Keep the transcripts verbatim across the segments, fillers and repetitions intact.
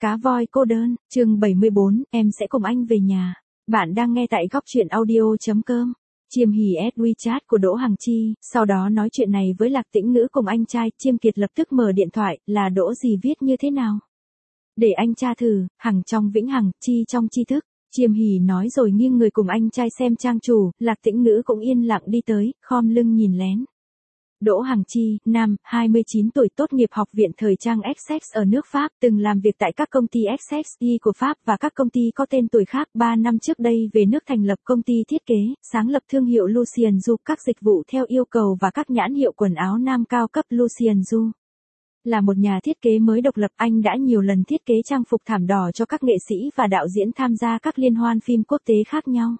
Cá voi cô đơn, chương bảy mươi bốn, em sẽ cùng anh về nhà. Bạn đang nghe tại góc truyện audio.com. Chiêm Hỉ add WeChat của Đỗ Hằng Chi, sau đó nói chuyện này với Lạc Tĩnh Ngữ cùng anh trai. Chiêm Kiệt lập tức mở điện thoại, là Đỗ gì viết như thế nào? Để anh tra thử. Hằng trong vĩnh hằng, Chi trong tri thức. Chiêm Hỉ nói rồi nghiêng người cùng anh trai xem trang chủ. Lạc Tĩnh Ngữ cũng yên lặng đi tới, khom lưng nhìn lén. Đỗ Hằng Chi, nam, hai mươi chín tuổi, tốt nghiệp học viện thời trang Essex ở nước Pháp, từng làm việc tại các công ty Essex của Pháp và các công ty có tên tuổi khác. ba năm trước đây về nước thành lập công ty thiết kế, sáng lập thương hiệu Lucien Du, các dịch vụ theo yêu cầu và các nhãn hiệu quần áo nam cao cấp Lucien Du. Là một nhà thiết kế mới độc lập, anh đã nhiều lần thiết kế trang phục thảm đỏ cho các nghệ sĩ và đạo diễn tham gia các liên hoan phim quốc tế khác nhau.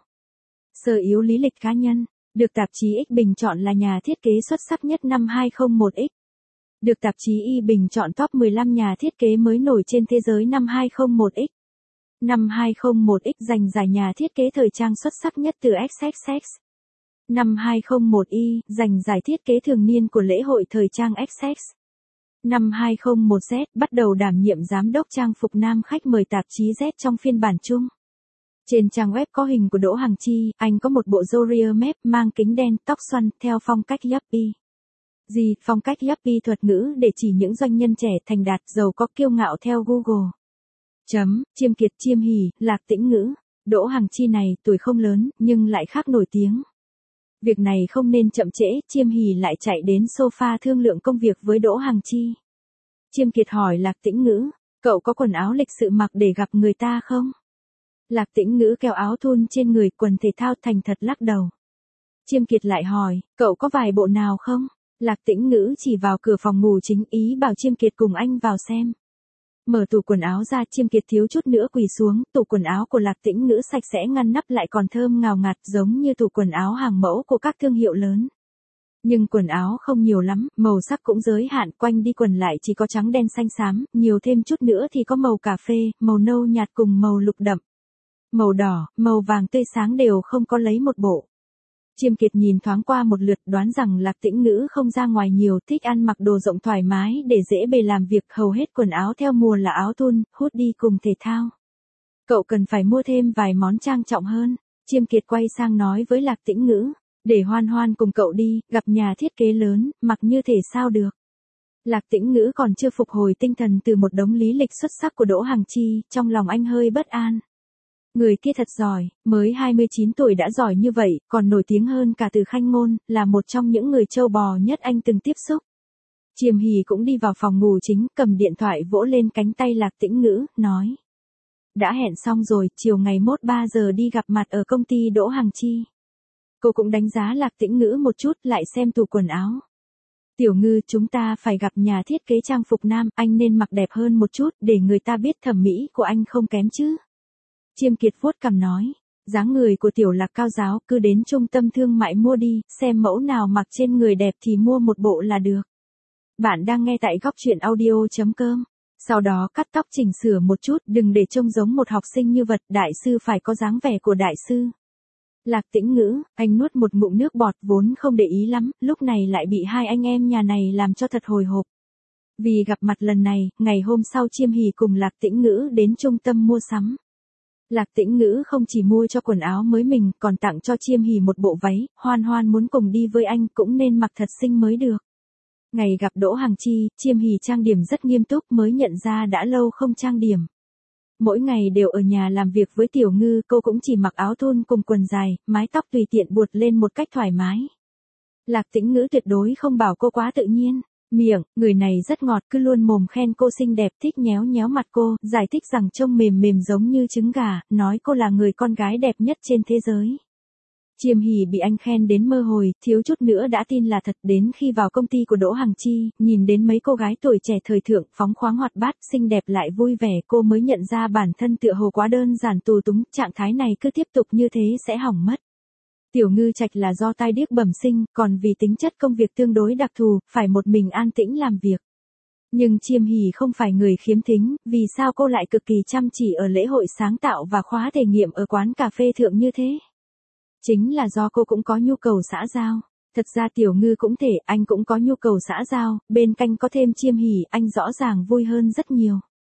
Sở yếu lý lịch cá nhân. Được tạp chí X bình chọn là nhà thiết kế xuất sắc nhất năm hai không một x. Được tạp chí Y bình chọn top mười lăm nhà thiết kế mới nổi trên thế giới năm hai không một x. Năm hai không một x giành giải nhà thiết kế thời trang xuất sắc nhất từ ích ích ích. Năm hai không một y giành giải thiết kế thường niên của lễ hội thời trang ích ích ích. Năm hai không một Z bắt đầu đảm nhiệm giám đốc trang phục nam khách mời tạp chí Z trong phiên bản chung. Trên trang web có hình của Đỗ Hằng Chi, anh có một bộ râu ria mép, mang kính đen, tóc xoăn, theo phong cách yuppie. Gì, phong cách yuppie thuật ngữ để chỉ những doanh nhân trẻ, thành đạt, giàu có, kiêu ngạo theo Google. Chấm, Chiêm Kiệt, Chiêm Hỉ, Lạc Tĩnh Ngữ. Đỗ Hằng Chi này, tuổi không lớn, nhưng lại khác nổi tiếng. Việc này không nên chậm trễ, Chiêm Hỉ lại chạy đến sofa thương lượng công việc với Đỗ Hằng Chi. Chiêm Kiệt hỏi Lạc Tĩnh Ngữ, cậu có quần áo lịch sự mặc để gặp người ta không? Lạc Tĩnh Ngữ kéo áo thun trên người, quần thể thao, thành thật lắc đầu. Chiêm Kiệt lại hỏi, cậu có vài bộ nào không? Lạc Tĩnh Ngữ chỉ vào cửa phòng ngủ chính, ý bảo Chiêm Kiệt cùng anh vào xem. Mở tủ quần áo ra, Chiêm Kiệt thiếu chút nữa quỳ xuống. Tủ quần áo của Lạc Tĩnh Ngữ sạch sẽ ngăn nắp, lại còn thơm ngào ngạt, giống như tủ quần áo hàng mẫu của các thương hiệu lớn. Nhưng quần áo không nhiều lắm, màu sắc cũng giới hạn, quanh đi quần lại chỉ có trắng đen xanh xám, nhiều thêm chút nữa thì có màu cà phê, màu nâu nhạt cùng màu lục đậm. Màu đỏ, màu vàng tươi sáng đều không có lấy một bộ. Chiêm Kiệt nhìn thoáng qua một lượt, đoán rằng Lạc Tĩnh Ngữ không ra ngoài nhiều, thích ăn mặc đồ rộng thoải mái để dễ bề làm việc, hầu hết quần áo theo mùa là áo thun, hoodie cùng thể thao. Cậu cần phải mua thêm vài món trang trọng hơn. Chiêm Kiệt quay sang nói với Lạc Tĩnh Ngữ, để Hoan Hoan cùng cậu đi, gặp nhà thiết kế lớn, mặc như thể sao được. Lạc Tĩnh Ngữ còn chưa phục hồi tinh thần từ một đống lý lịch xuất sắc của Đỗ Hằng Chi, trong lòng anh hơi bất an. Người kia thật giỏi, mới hai mươi chín tuổi đã giỏi như vậy, còn nổi tiếng hơn cả Từ Khanh Ngôn, là một trong những người trâu bò nhất anh từng tiếp xúc. Chiêm Hỉ cũng đi vào phòng ngủ chính, cầm điện thoại vỗ lên cánh tay Lạc Tĩnh Ngữ, nói. Đã hẹn xong rồi, chiều ngày mốt ba giờ đi gặp mặt ở công ty Đỗ Hằng Chi. Cô cũng đánh giá Lạc Tĩnh Ngữ một chút, lại xem tủ quần áo. Tiểu Ngư, chúng ta phải gặp nhà thiết kế trang phục nam, anh nên mặc đẹp hơn một chút, để người ta biết thẩm mỹ của anh không kém chứ. Chiêm Kiệt vuốt cằm nói, dáng người của Tiểu Lạc cao giáo, cứ đến trung tâm thương mại mua đi, xem mẫu nào mặc trên người đẹp thì mua một bộ là được. Bạn đang nghe tại góc truyện audio.com. Sau đó cắt tóc chỉnh sửa một chút, đừng để trông giống một học sinh như vật, đại sư phải có dáng vẻ của đại sư. Lạc Tĩnh Ngữ, anh nuốt một ngụm nước bọt, vốn không để ý lắm, lúc này lại bị hai anh em nhà này làm cho thật hồi hộp. Vì gặp mặt lần này, ngày hôm sau Chiêm Hỉ cùng Lạc Tĩnh Ngữ đến trung tâm mua sắm. Lạc Tĩnh Ngữ không chỉ mua cho quần áo mới mình, còn tặng cho Chiêm Hỉ một bộ váy. Hoan Hoan muốn cùng đi với anh, cũng nên mặc thật xinh mới được. Ngày gặp Đỗ Hằng Chi, Chiêm Hỉ trang điểm rất nghiêm túc, mới nhận ra đã lâu không trang điểm. Mỗi ngày đều ở nhà làm việc với Tiểu Ngư, cô cũng chỉ mặc áo thun cùng quần dài, mái tóc tùy tiện buột lên một cách thoải mái. Lạc Tĩnh Ngữ tuyệt đối không bảo cô quá tự nhiên. Miệng, người này rất ngọt, cứ luôn mồm khen cô xinh đẹp, thích nhéo nhéo mặt cô, giải thích rằng trông mềm mềm giống như trứng gà, nói cô là người con gái đẹp nhất trên thế giới. Chiêm Hỉ bị anh khen đến mơ hồi, thiếu chút nữa đã tin là thật. Đến khi vào công ty của Đỗ Hằng Chi, nhìn đến mấy cô gái tuổi trẻ thời thượng, phóng khoáng hoạt bát, xinh đẹp lại vui vẻ, cô mới nhận ra bản thân tựa hồ quá đơn giản tù túng, trạng thái này cứ tiếp tục như thế sẽ hỏng mất. Tiểu Ngư Trạch là do tai điếc bẩm sinh, còn vì tính chất công việc tương đối đặc thù, phải một mình an tĩnh làm việc. Nhưng Chiêm Hỉ không phải người khiếm thính, vì sao cô lại cực kỳ chăm chỉ ở lễ hội sáng tạo và khóa thể nghiệm ở quán cà phê thượng như thế? Chính là do cô cũng có nhu cầu xã giao. Thật ra Tiểu Ngư cũng thể, anh cũng có nhu cầu xã giao, bên cạnh có thêm Chiêm Hỉ, anh rõ ràng vui hơn rất nhiều.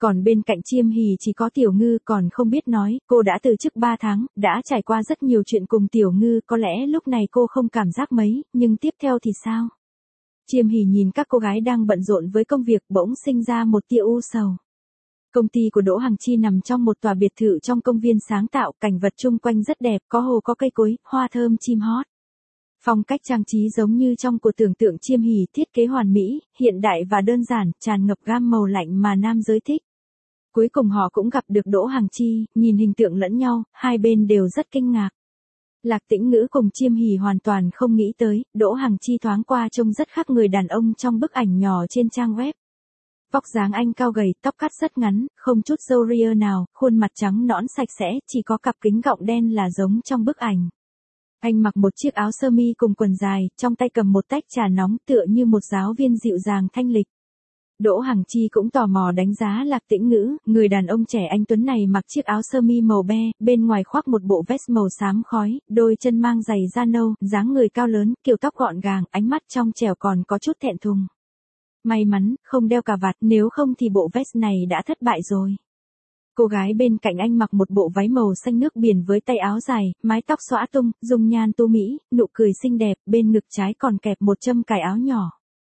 Còn bên cạnh Chiêm Hỉ chỉ có Tiểu Ngư còn không biết nói, cô đã từ chức ba tháng, đã trải qua rất nhiều chuyện cùng Tiểu Ngư, có lẽ lúc này cô không cảm giác mấy, nhưng tiếp theo thì sao? Chiêm Hỉ nhìn các cô gái đang bận rộn với công việc bỗng sinh ra một tia u sầu. Công ty của Đỗ Hằng Chi nằm trong một tòa biệt thự trong công viên sáng tạo, cảnh vật chung quanh rất đẹp, có hồ có cây cối, hoa thơm chim hót. Phong cách trang trí giống như trong của tưởng tượng Chiêm Hỉ, thiết kế hoàn mỹ, hiện đại và đơn giản, tràn ngập gam màu lạnh mà nam giới thích. Cuối cùng họ cũng gặp được Đỗ Hằng Chi, nhìn hình tượng lẫn nhau, hai bên đều rất kinh ngạc. Lạc Tĩnh Ngữ cùng Chiêm Hỉ hoàn toàn không nghĩ tới, Đỗ Hằng Chi thoáng qua trông rất khác người đàn ông trong bức ảnh nhỏ trên trang web. Vóc dáng anh cao gầy, tóc cắt rất ngắn, không chút râu ria nào, khuôn mặt trắng nõn sạch sẽ, chỉ có cặp kính gọng đen là giống trong bức ảnh. Anh mặc một chiếc áo sơ mi cùng quần dài, trong tay cầm một tách trà nóng tựa như một giáo viên dịu dàng thanh lịch. Đỗ Hằng Chi cũng tò mò đánh giá Lạc Tĩnh Ngữ, người đàn ông trẻ anh tuấn này mặc chiếc áo sơ mi màu be, bên ngoài khoác một bộ vest màu xám khói, đôi chân mang giày da nâu, dáng người cao lớn, kiểu tóc gọn gàng, ánh mắt trong trẻo còn có chút thẹn thùng. May mắn, không đeo cà vạt, nếu không thì bộ vest này đã thất bại rồi. Cô gái bên cạnh anh mặc một bộ váy màu xanh nước biển với tay áo dài, mái tóc xõa tung, dung nhan tô mỹ, nụ cười xinh đẹp, bên ngực trái còn kẹp một châm cài áo nhỏ.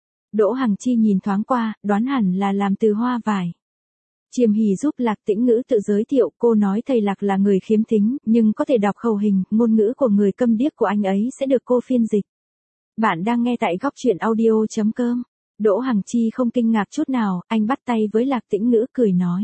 Đỗ Hằng Chi nhìn thoáng qua, đoán hẳn là làm từ hoa vải. Chiêm Hỉ giúp Lạc Tĩnh Ngữ tự giới thiệu, cô nói thầy Lạc là người khiếm thính, nhưng có thể đọc khẩu hình, ngôn ngữ của người câm điếc của anh ấy sẽ được cô phiên dịch. Bạn đang nghe tại góc truyện audio chấm com. Đỗ Hằng Chi không kinh ngạc chút nào, anh bắt tay với Lạc Tĩnh Ngữ cười nói.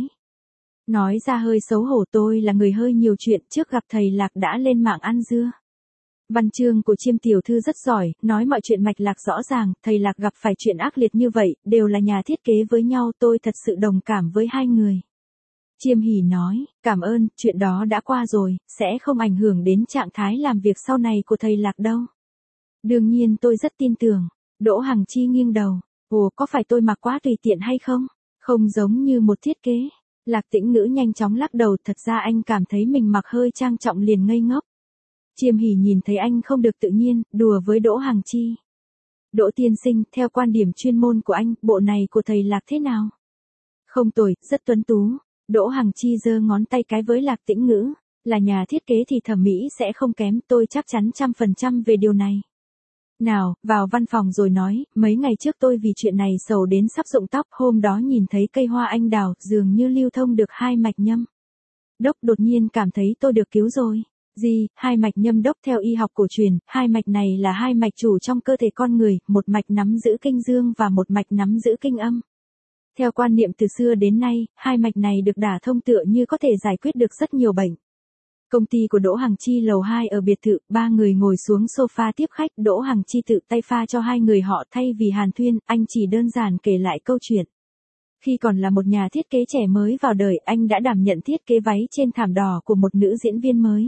Nói ra hơi xấu hổ, tôi là người hơi nhiều chuyện, trước gặp thầy Lạc đã lên mạng ăn dưa. Văn chương của Chiêm tiểu thư rất giỏi, nói mọi chuyện mạch lạc rõ ràng, thầy Lạc gặp phải chuyện ác liệt như vậy, đều là nhà thiết kế với nhau, tôi thật sự đồng cảm với hai người. Chiêm Hỉ nói, cảm ơn, chuyện đó đã qua rồi, sẽ không ảnh hưởng đến trạng thái làm việc sau này của thầy Lạc đâu. Đương nhiên tôi rất tin tưởng. Đỗ Hằng Chi nghiêng đầu, ồ có phải tôi mặc quá tùy tiện hay không? Không giống như một thiết kế. Lạc Tĩnh Ngữ nhanh chóng lắc đầu, thật ra anh cảm thấy mình mặc hơi trang trọng liền ngây ngốc. Chiêm Hỉ nhìn thấy anh không được tự nhiên, đùa với Đỗ Hằng Chi. Đỗ tiên sinh, theo quan điểm chuyên môn của anh, bộ này của thầy Lạc thế nào? Không tồi, rất tuấn tú. Đỗ Hằng Chi giơ ngón tay cái với Lạc Tĩnh Ngữ, là nhà thiết kế thì thẩm mỹ sẽ không kém, tôi chắc chắn trăm phần trăm về điều này. Nào, vào văn phòng rồi nói, mấy ngày trước tôi vì chuyện này sầu đến sắp rụng tóc, hôm đó nhìn thấy cây hoa anh đào, dường như lưu thông được hai mạch nhâm. Đốc đột nhiên cảm thấy tôi được cứu rồi. Gì, hai mạch nhâm đốc theo y học cổ truyền, hai mạch này là hai mạch chủ trong cơ thể con người, một mạch nắm giữ kinh dương và một mạch nắm giữ kinh âm. Theo quan niệm từ xưa đến nay, hai mạch này được đả thông tựa như có thể giải quyết được rất nhiều bệnh. Công ty của Đỗ Hằng Chi lầu hai ở biệt thự, ba người ngồi xuống sofa tiếp khách, Đỗ Hằng Chi tự tay pha cho hai người họ thay vì hàn thuyên, anh chỉ đơn giản kể lại câu chuyện. Khi còn là một nhà thiết kế trẻ mới vào đời, anh đã đảm nhận thiết kế váy trên thảm đỏ của một nữ diễn viên mới.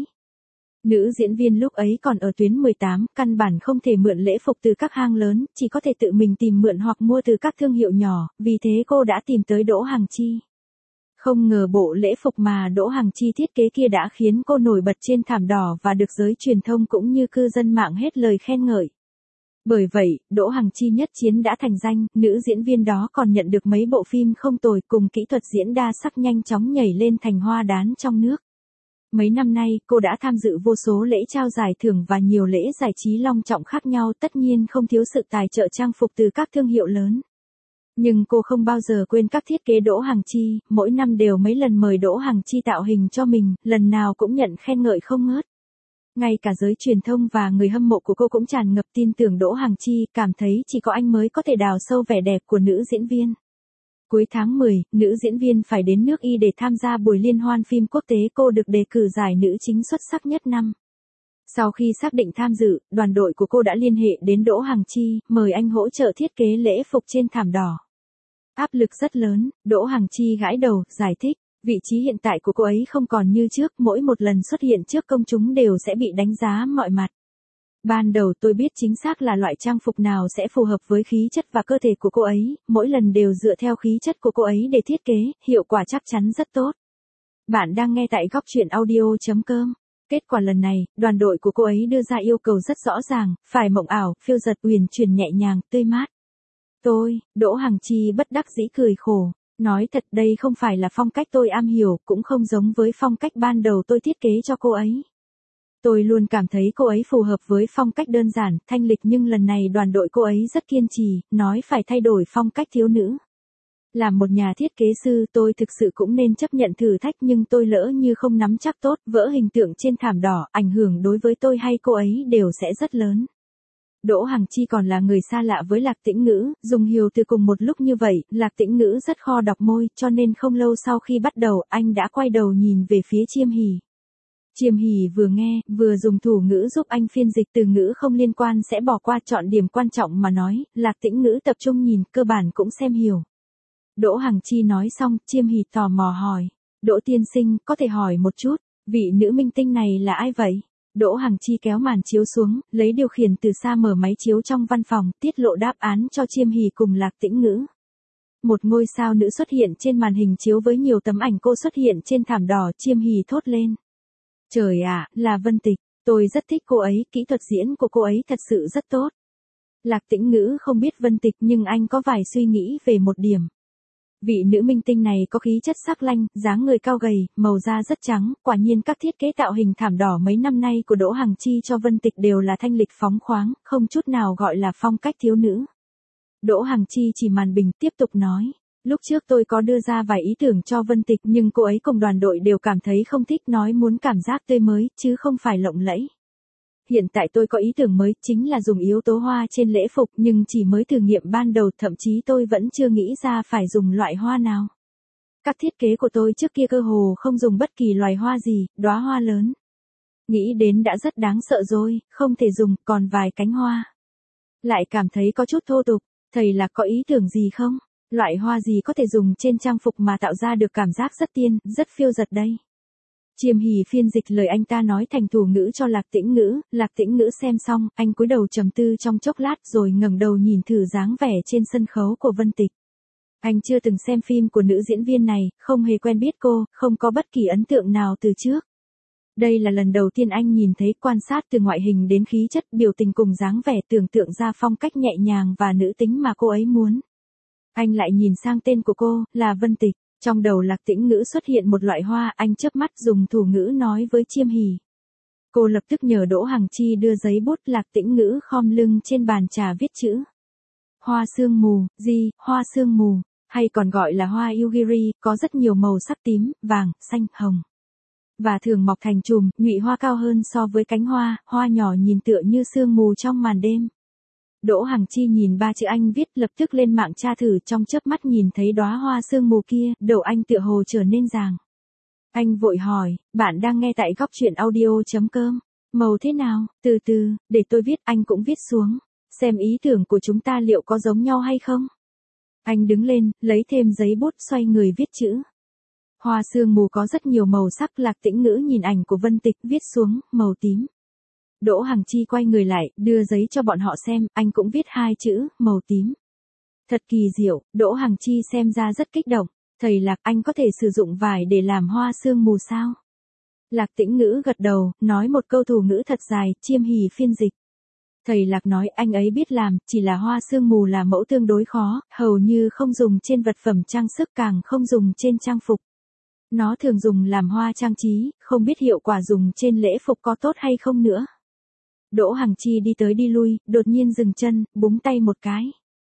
Nữ diễn viên lúc ấy còn ở tuyến mười tám, căn bản không thể mượn lễ phục từ các hang lớn, chỉ có thể tự mình tìm mượn hoặc mua từ các thương hiệu nhỏ, vì thế cô đã tìm tới Đỗ Hằng Chi. Không ngờ bộ lễ phục mà Đỗ Hằng Chi thiết kế kia đã khiến cô nổi bật trên thảm đỏ và được giới truyền thông cũng như cư dân mạng hết lời khen ngợi. Bởi vậy, Đỗ Hằng Chi nhất chiến đã thành danh, nữ diễn viên đó còn nhận được mấy bộ phim không tồi cùng kỹ thuật diễn đa sắc nhanh chóng nhảy lên thành hoa đán trong nước. Mấy năm nay, cô đã tham dự vô số lễ trao giải thưởng và nhiều lễ giải trí long trọng khác nhau, tất nhiên không thiếu sự tài trợ trang phục từ các thương hiệu lớn. Nhưng cô không bao giờ quên các thiết kế Đỗ Hằng Chi, mỗi năm đều mấy lần mời Đỗ Hằng Chi tạo hình cho mình, lần nào cũng nhận khen ngợi không ngớt. Ngay cả giới truyền thông và người hâm mộ của cô cũng tràn ngập tin tưởng Đỗ Hằng Chi, cảm thấy chỉ có anh mới có thể đào sâu vẻ đẹp của nữ diễn viên. Cuối tháng mười, nữ diễn viên phải đến nước Y để tham gia buổi liên hoan phim quốc tế, cô được đề cử giải nữ chính xuất sắc nhất năm. Sau khi xác định tham dự, đoàn đội của cô đã liên hệ đến Đỗ Hằng Chi, mời anh hỗ trợ thiết kế lễ phục trên thảm đỏ. Áp lực rất lớn, Đỗ Hằng Chi gãi đầu, giải thích, vị trí hiện tại của cô ấy không còn như trước, mỗi một lần xuất hiện trước công chúng đều sẽ bị đánh giá mọi mặt. Ban đầu tôi biết chính xác là loại trang phục nào sẽ phù hợp với khí chất và cơ thể của cô ấy, mỗi lần đều dựa theo khí chất của cô ấy để thiết kế, hiệu quả chắc chắn rất tốt. Bạn đang nghe tại góc truyện audio chấm com. Kết quả lần này, đoàn đội của cô ấy đưa ra yêu cầu rất rõ ràng, phải mộng ảo, phiêu dật, uyển chuyển nhẹ nhàng, tươi mát. Tôi, Đỗ Hằng Chi bất đắc dĩ cười khổ. Nói thật đây không phải là phong cách tôi am hiểu, cũng không giống với phong cách ban đầu tôi thiết kế cho cô ấy. Tôi luôn cảm thấy cô ấy phù hợp với phong cách đơn giản, thanh lịch nhưng lần này đoàn đội cô ấy rất kiên trì, nói phải thay đổi phong cách thiếu nữ. Làm một nhà thiết kế sư tôi thực sự cũng nên chấp nhận thử thách nhưng tôi lỡ như không nắm chắc tốt, vỡ hình tượng trên thảm đỏ, ảnh hưởng đối với tôi hay cô ấy đều sẽ rất lớn. Đỗ Hằng Chi còn là người xa lạ với Lạc Tĩnh Ngữ, dùng nhiều từ cùng một lúc như vậy, Lạc Tĩnh Ngữ rất khó đọc môi, cho nên không lâu sau khi bắt đầu, anh đã quay đầu nhìn về phía Chiêm Hỉ. Chiêm Hỉ vừa nghe, vừa dùng thủ ngữ giúp anh phiên dịch từ ngữ không liên quan sẽ bỏ qua chọn điểm quan trọng mà nói, Lạc Tĩnh Ngữ tập trung nhìn, cơ bản cũng xem hiểu. Đỗ Hằng Chi nói xong, Chiêm Hỉ tò mò hỏi, Đỗ tiên sinh, có thể hỏi một chút, vị nữ minh tinh này là ai vậy? Đỗ Hằng Chi kéo màn chiếu xuống, lấy điều khiển từ xa mở máy chiếu trong văn phòng, tiết lộ đáp án cho Chiêm Hỉ cùng Lạc Tĩnh Ngữ. Một ngôi sao nữ xuất hiện trên màn hình chiếu với nhiều tấm ảnh cô xuất hiện trên thảm đỏ, Chiêm Hỉ thốt lên. Trời ạ, là Vân Tịch, tôi rất thích cô ấy, kỹ thuật diễn của cô ấy thật sự rất tốt. Lạc Tĩnh Ngữ không biết Vân Tịch nhưng anh có vài suy nghĩ về một điểm. Vị nữ minh tinh này có khí chất sắc lanh, dáng người cao gầy, màu da rất trắng, quả nhiên các thiết kế tạo hình thảm đỏ mấy năm nay của Đỗ Hằng Chi cho Vân Tịch đều là thanh lịch phóng khoáng, không chút nào gọi là phong cách thiếu nữ. Đỗ Hằng Chi chỉ màn bình tiếp tục nói, lúc trước tôi có đưa ra vài ý tưởng cho Vân Tịch nhưng cô ấy cùng đoàn đội đều cảm thấy không thích, nói muốn cảm giác tươi mới, chứ không phải lộng lẫy. Hiện tại tôi có ý tưởng mới, chính là dùng yếu tố hoa trên lễ phục nhưng chỉ mới thử nghiệm ban đầu, thậm chí tôi vẫn chưa nghĩ ra phải dùng loại hoa nào. Các thiết kế của tôi trước kia cơ hồ không dùng bất kỳ loài hoa gì, đóa hoa lớn. Nghĩ đến đã rất đáng sợ rồi, không thể dùng, còn vài cánh hoa. Lại cảm thấy có chút thô tục, thầy là có ý tưởng gì không? Loại hoa gì có thể dùng trên trang phục mà tạo ra được cảm giác rất tiên, rất phiêu dật đây? Chiêm Hỉ phiên dịch lời anh ta nói thành thủ ngữ cho Lạc Tĩnh Ngữ, Lạc Tĩnh Ngữ xem xong, anh cúi đầu trầm tư trong chốc lát rồi ngẩng đầu nhìn thử dáng vẻ trên sân khấu của Vân Tịch. Anh chưa từng xem phim của nữ diễn viên này, không hề quen biết cô, không có bất kỳ ấn tượng nào từ trước. Đây là lần đầu tiên anh nhìn thấy, quan sát từ ngoại hình đến khí chất, biểu tình cùng dáng vẻ, tưởng tượng ra phong cách nhẹ nhàng và nữ tính mà cô ấy muốn. Anh lại nhìn sang tên của cô, là Vân Tịch. Trong đầu Lạc Tĩnh Ngữ xuất hiện một loại hoa, anh chớp mắt dùng thủ ngữ nói với Chiêm Hỉ. Cô lập tức nhờ Đỗ Hằng Chi đưa giấy bút, Lạc Tĩnh Ngữ khom lưng trên bàn trà viết chữ. Hoa sương mù, gì, hoa sương mù, hay còn gọi là hoa yugiri, có rất nhiều màu sắc tím, vàng, xanh, hồng. Và thường mọc thành chùm, nhụy hoa cao hơn so với cánh hoa, hoa nhỏ nhìn tựa như sương mù trong màn đêm. Đỗ Hằng Chi nhìn ba chữ anh viết, lập tức lên mạng tra thử, trong chớp mắt nhìn thấy đóa hoa sương mù kia, đầu anh tựa hồ trở nên ràng. Anh vội hỏi, bạn đang nghe tại góc truyện audio chấm com, màu thế nào, từ từ, để tôi viết, anh cũng viết xuống, xem ý tưởng của chúng ta liệu có giống nhau hay không. Anh đứng lên, lấy thêm giấy bút, xoay người viết chữ. Hoa sương mù có rất nhiều màu sắc, Lạc Tĩnh Ngữ nhìn ảnh của Vân Tịch, viết xuống, màu tím. Đỗ Hằng Chi quay người lại, đưa giấy cho bọn họ xem, anh cũng viết hai chữ, màu tím. Thật kỳ diệu, Đỗ Hằng Chi xem ra rất kích động. Thầy Lạc, anh có thể sử dụng vải để làm hoa sương mù sao? Lạc Tĩnh Ngữ gật đầu, nói một câu thủ ngữ thật dài, Chiêm Hỉ phiên dịch. Thầy Lạc nói anh ấy biết làm, chỉ là hoa sương mù là mẫu tương đối khó, hầu như không dùng trên vật phẩm trang sức, càng không dùng trên trang phục. Nó thường dùng làm hoa trang trí, không biết hiệu quả dùng trên lễ phục có tốt hay không nữa. Đỗ Hằng Chi đi tới đi lui, đột nhiên dừng chân, búng tay một cái.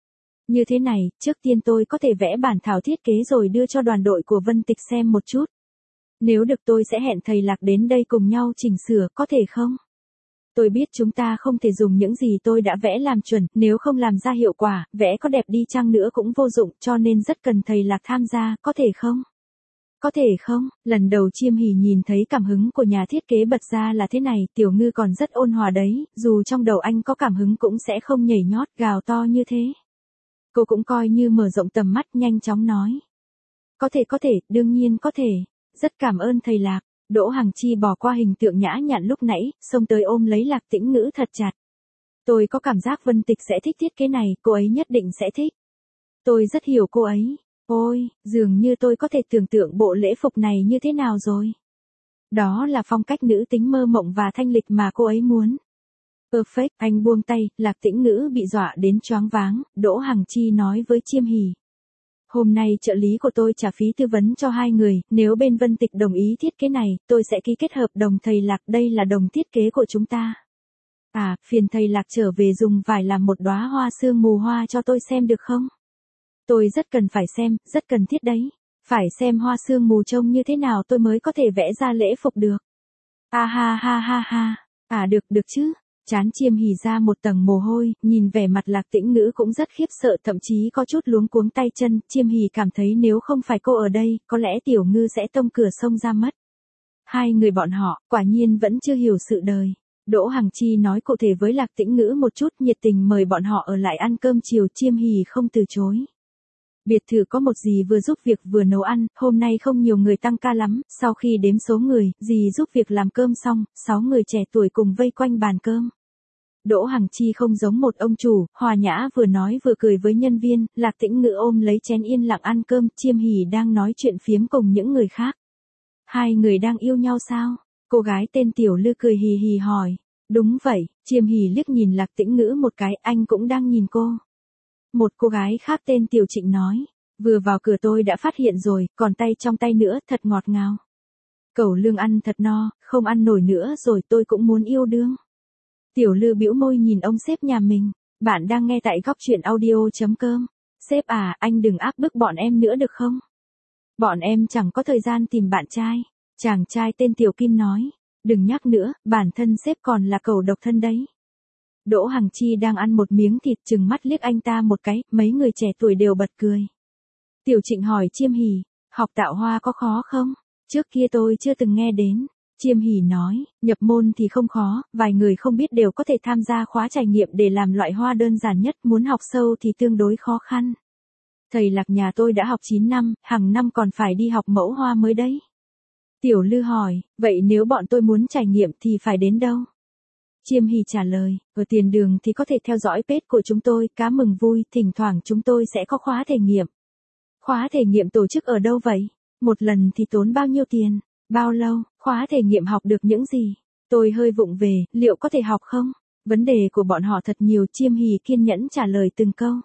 Như thế này, trước tiên tôi có thể vẽ bản thảo thiết kế rồi đưa cho đoàn đội của Vân Tịch xem một chút. Nếu được tôi sẽ hẹn thầy Lạc đến đây cùng nhau chỉnh sửa, có thể không? Tôi biết chúng ta không thể dùng những gì tôi đã vẽ làm chuẩn, nếu không làm ra hiệu quả, vẽ có đẹp đi chăng nữa cũng vô dụng, cho nên rất cần thầy Lạc tham gia, có thể không? Có thể không? Lần đầu Chiêm Hỉ nhìn thấy cảm hứng của nhà thiết kế bật ra là thế này, Tiểu Ngư còn rất ôn hòa đấy, dù trong đầu anh có cảm hứng cũng sẽ không nhảy nhót, gào to như thế. Cô cũng coi như mở rộng tầm mắt, nhanh chóng nói. Có thể có thể, đương nhiên có thể. Rất cảm ơn thầy Lạc. Đỗ Hằng Chi bỏ qua hình tượng nhã nhặn lúc nãy, xông tới ôm lấy Lạc Tĩnh Ngữ thật chặt. Tôi có cảm giác Vân Tịch sẽ thích thiết kế này, cô ấy nhất định sẽ thích. Tôi rất hiểu cô ấy. Ôi, dường như tôi có thể tưởng tượng bộ lễ phục này như thế nào rồi. Đó là phong cách nữ tính mơ mộng và thanh lịch mà cô ấy muốn. Perfect, anh buông tay, Lạc Tĩnh Ngữ bị dọa đến choáng váng, Đỗ Hằng Chi nói với Chiêm Hỉ. Hôm nay trợ lý của tôi trả phí tư vấn cho hai người, nếu bên Vân Tịch đồng ý thiết kế này, tôi sẽ ký kết hợp đồng thầy Lạc, đây là đồng thiết kế của chúng ta. À, phiền thầy Lạc trở về dùng vải làm một đóa hoa sương mù hoa cho tôi xem được không? Tôi rất cần phải xem, rất cần thiết đấy. Phải xem hoa sương mù trông như thế nào tôi mới có thể vẽ ra lễ phục được. À ha ha ha ha, à được được chứ. Trán Chiêm Hỉ ra một tầng mồ hôi, nhìn vẻ mặt Lạc Tĩnh Ngữ cũng rất khiếp sợ, thậm chí có chút luống cuống tay chân. Chiêm Hỉ cảm thấy nếu không phải cô ở đây, có lẽ Tiểu Ngư sẽ tông cửa sông ra mất. Hai người bọn họ, quả nhiên vẫn chưa hiểu sự đời. Đỗ Hằng Chi nói cụ thể với Lạc Tĩnh Ngữ một chút, nhiệt tình mời bọn họ ở lại ăn cơm chiều. Chiêm Hỉ không từ chối. Biệt thự có một dì vừa giúp việc vừa nấu ăn, hôm nay không nhiều người tăng ca lắm, sau khi đếm số người, dì giúp việc làm cơm xong, sáu người trẻ tuổi cùng vây quanh bàn cơm. Đỗ Hằng Chi không giống một ông chủ, hòa nhã vừa nói vừa cười với nhân viên, Lạc Tĩnh Ngữ ôm lấy chén yên lặng ăn cơm, Chiêm Hỉ đang nói chuyện phiếm cùng những người khác. Hai người đang yêu nhau sao? Cô gái tên Tiểu Lư cười hì hì hỏi. Đúng vậy, Chiêm Hỉ liếc nhìn Lạc Tĩnh Ngữ một cái, anh cũng đang nhìn cô. Một cô gái khác tên Tiểu Trịnh nói, vừa vào cửa tôi đã phát hiện rồi, còn tay trong tay nữa, thật ngọt ngào. Cẩu Lương ăn thật no, không ăn nổi nữa rồi, tôi cũng muốn yêu đương. Tiểu Lư bĩu môi nhìn ông sếp nhà mình, bạn đang nghe tại góc truyện audio chấm com. Sếp à, anh đừng áp bức bọn em nữa được không? Bọn em chẳng có thời gian tìm bạn trai. Chàng trai tên Tiểu Kim nói, đừng nhắc nữa, bản thân sếp còn là cẩu độc thân đấy. Đỗ Hằng Chi đang ăn một miếng thịt, chừng mắt liếc anh ta một cái, mấy người trẻ tuổi đều bật cười. Tiểu Trịnh hỏi Chiêm Hỉ, học tạo hoa có khó không? Trước kia tôi chưa từng nghe đến. Chiêm Hỉ nói, nhập môn thì không khó, vài người không biết đều có thể tham gia khóa trải nghiệm để làm loại hoa đơn giản nhất, muốn học sâu thì tương đối khó khăn. Thầy Lạc nhà tôi đã học chín năm, hàng năm còn phải đi học mẫu hoa mới đấy. Tiểu Lư hỏi, vậy nếu bọn tôi muốn trải nghiệm thì phải đến đâu? Chiêm Hỉ trả lời, ở tiền đường thì có thể theo dõi page của chúng tôi, cá mừng vui, thỉnh thoảng chúng tôi sẽ có khóa thể nghiệm. Khóa thể nghiệm tổ chức ở đâu vậy? Một lần thì tốn bao nhiêu tiền? Bao lâu? Khóa thể nghiệm học được những gì? Tôi hơi vụng về, liệu có thể học không? Vấn đề của bọn họ thật nhiều, Chiêm Hỉ kiên nhẫn trả lời từng câu.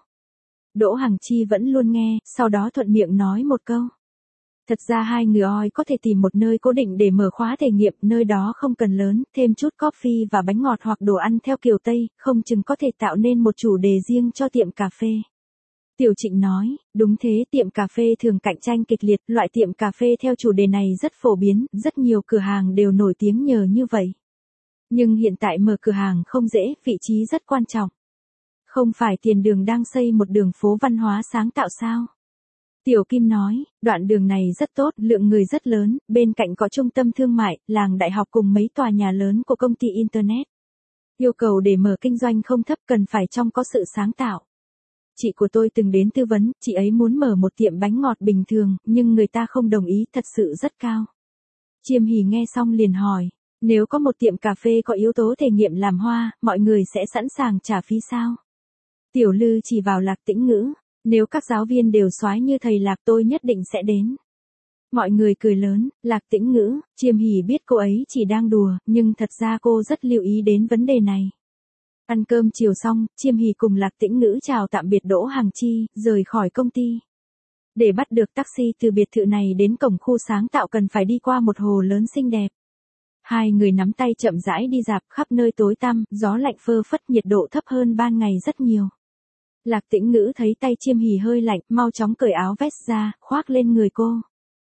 Đỗ Hằng Chi vẫn luôn nghe, sau đó thuận miệng nói một câu. Thật ra hai người oi có thể tìm một nơi cố định để mở khóa thể nghiệm, nơi đó không cần lớn, thêm chút coffee và bánh ngọt hoặc đồ ăn theo kiểu Tây, không chừng có thể tạo nên một chủ đề riêng cho tiệm cà phê. Tiểu Trịnh nói, đúng thế, tiệm cà phê thường cạnh tranh kịch liệt, loại tiệm cà phê theo chủ đề này rất phổ biến, rất nhiều cửa hàng đều nổi tiếng nhờ như vậy. Nhưng hiện tại mở cửa hàng không dễ, vị trí rất quan trọng. Không phải tiền đường đang xây một đường phố văn hóa sáng tạo sao? Tiểu Kim nói, đoạn đường này rất tốt, lượng người rất lớn, bên cạnh có trung tâm thương mại, làng đại học cùng mấy tòa nhà lớn của công ty Internet. Yêu cầu để mở kinh doanh không thấp, cần phải trong có sự sáng tạo. Chị của tôi từng đến tư vấn, chị ấy muốn mở một tiệm bánh ngọt bình thường, nhưng người ta không đồng ý, thật sự rất cao. Chiêm Hỉ nghe xong liền hỏi, nếu có một tiệm cà phê có yếu tố thể nghiệm làm hoa, mọi người sẽ sẵn sàng trả phí sao? Tiểu Lư chỉ vào Lạc Tĩnh Ngữ, nếu các giáo viên đều soái như thầy Lạc tôi nhất định sẽ đến. Mọi người cười lớn, Lạc Tĩnh Ngữ, Chiêm Hỉ biết cô ấy chỉ đang đùa, nhưng thật ra cô rất lưu ý đến vấn đề này. Ăn cơm chiều xong, Chiêm Hỉ cùng Lạc Tĩnh Ngữ chào tạm biệt Đỗ Hằng Chi, rời khỏi công ty. Để bắt được taxi từ biệt thự này đến cổng khu sáng tạo cần phải đi qua một hồ lớn xinh đẹp. Hai người nắm tay chậm rãi đi dạp, khắp nơi tối tăm, gió lạnh phơ phất, nhiệt độ thấp hơn ban ngày rất nhiều. Lạc Tĩnh Ngữ thấy tay Chiêm Hỉ hơi lạnh, mau chóng cởi áo vest ra, khoác lên người cô.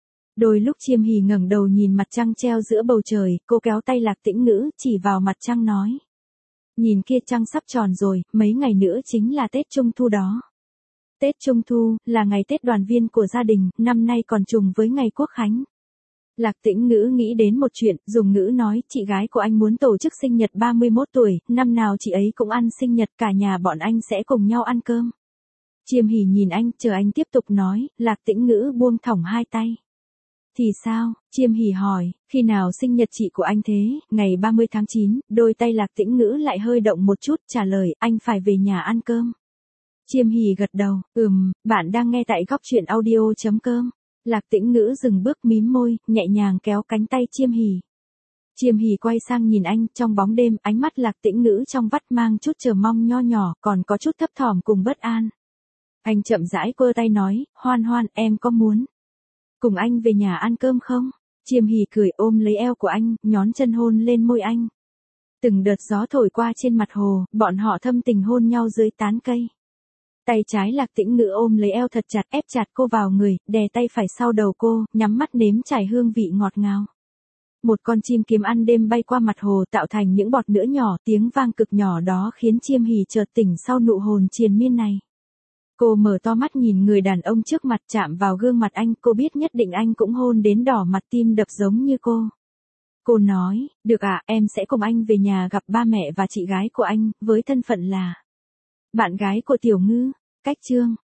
Đôi lúc Chiêm Hỉ ngẩng đầu nhìn mặt trăng treo giữa bầu trời, cô kéo tay Lạc Tĩnh Ngữ, chỉ vào mặt trăng nói. Nhìn kia trăng sắp tròn rồi, mấy ngày nữa chính là Tết Trung Thu đó. Tết Trung Thu, là ngày Tết đoàn viên của gia đình, năm nay còn trùng với ngày Quốc Khánh. Lạc Tĩnh Ngữ nghĩ đến một chuyện, dùng ngữ nói, chị gái của anh muốn tổ chức sinh nhật ba mươi mốt tuổi, năm nào chị ấy cũng ăn sinh nhật, cả nhà bọn anh sẽ cùng nhau ăn cơm. Chiêm Hỉ nhìn anh, chờ anh tiếp tục nói, Lạc Tĩnh Ngữ buông thõng hai tay. Thì sao? Chiêm Hỉ hỏi, khi nào sinh nhật chị của anh thế? Ngày ba mươi tháng chín, đôi tay Lạc Tĩnh Ngữ lại hơi động một chút, trả lời, anh phải về nhà ăn cơm. Chiêm Hỉ gật đầu, ừm, bạn đang nghe tại góc truyện audio chấm com. Lạc Tĩnh Ngữ dừng bước mím môi, nhẹ nhàng kéo cánh tay Chiêm Hỉ. Chiêm Hỉ quay sang nhìn anh, trong bóng đêm, ánh mắt Lạc Tĩnh Ngữ trong vắt mang chút chờ mong nho nhỏ, còn có chút thấp thỏm cùng bất an. Anh chậm rãi quơ tay nói, Hoan Hoan, em có muốn cùng anh về nhà ăn cơm không? Chiêm Hỉ cười ôm lấy eo của anh, nhón chân hôn lên môi anh. Từng đợt gió thổi qua trên mặt hồ, bọn họ thâm tình hôn nhau dưới tán cây. Tay trái Lạc Tĩnh Ngữ ôm lấy eo thật chặt, ép chặt cô vào người, đè tay phải sau đầu cô, nhắm mắt nếm trải hương vị ngọt ngào. Một con chim kiếm ăn đêm bay qua mặt hồ tạo thành những bọt nữa nhỏ, tiếng vang cực nhỏ đó khiến Chiêm Hỉ chợt tỉnh sau nụ hôn triền miên này. Cô mở to mắt nhìn người đàn ông trước mặt, chạm vào gương mặt anh, cô biết nhất định anh cũng hôn đến đỏ mặt tim đập giống như cô. Cô nói, được ạ, em sẽ cùng anh về nhà gặp ba mẹ và chị gái của anh, với thân phận là bạn gái của Tiểu Ngư. Cách chương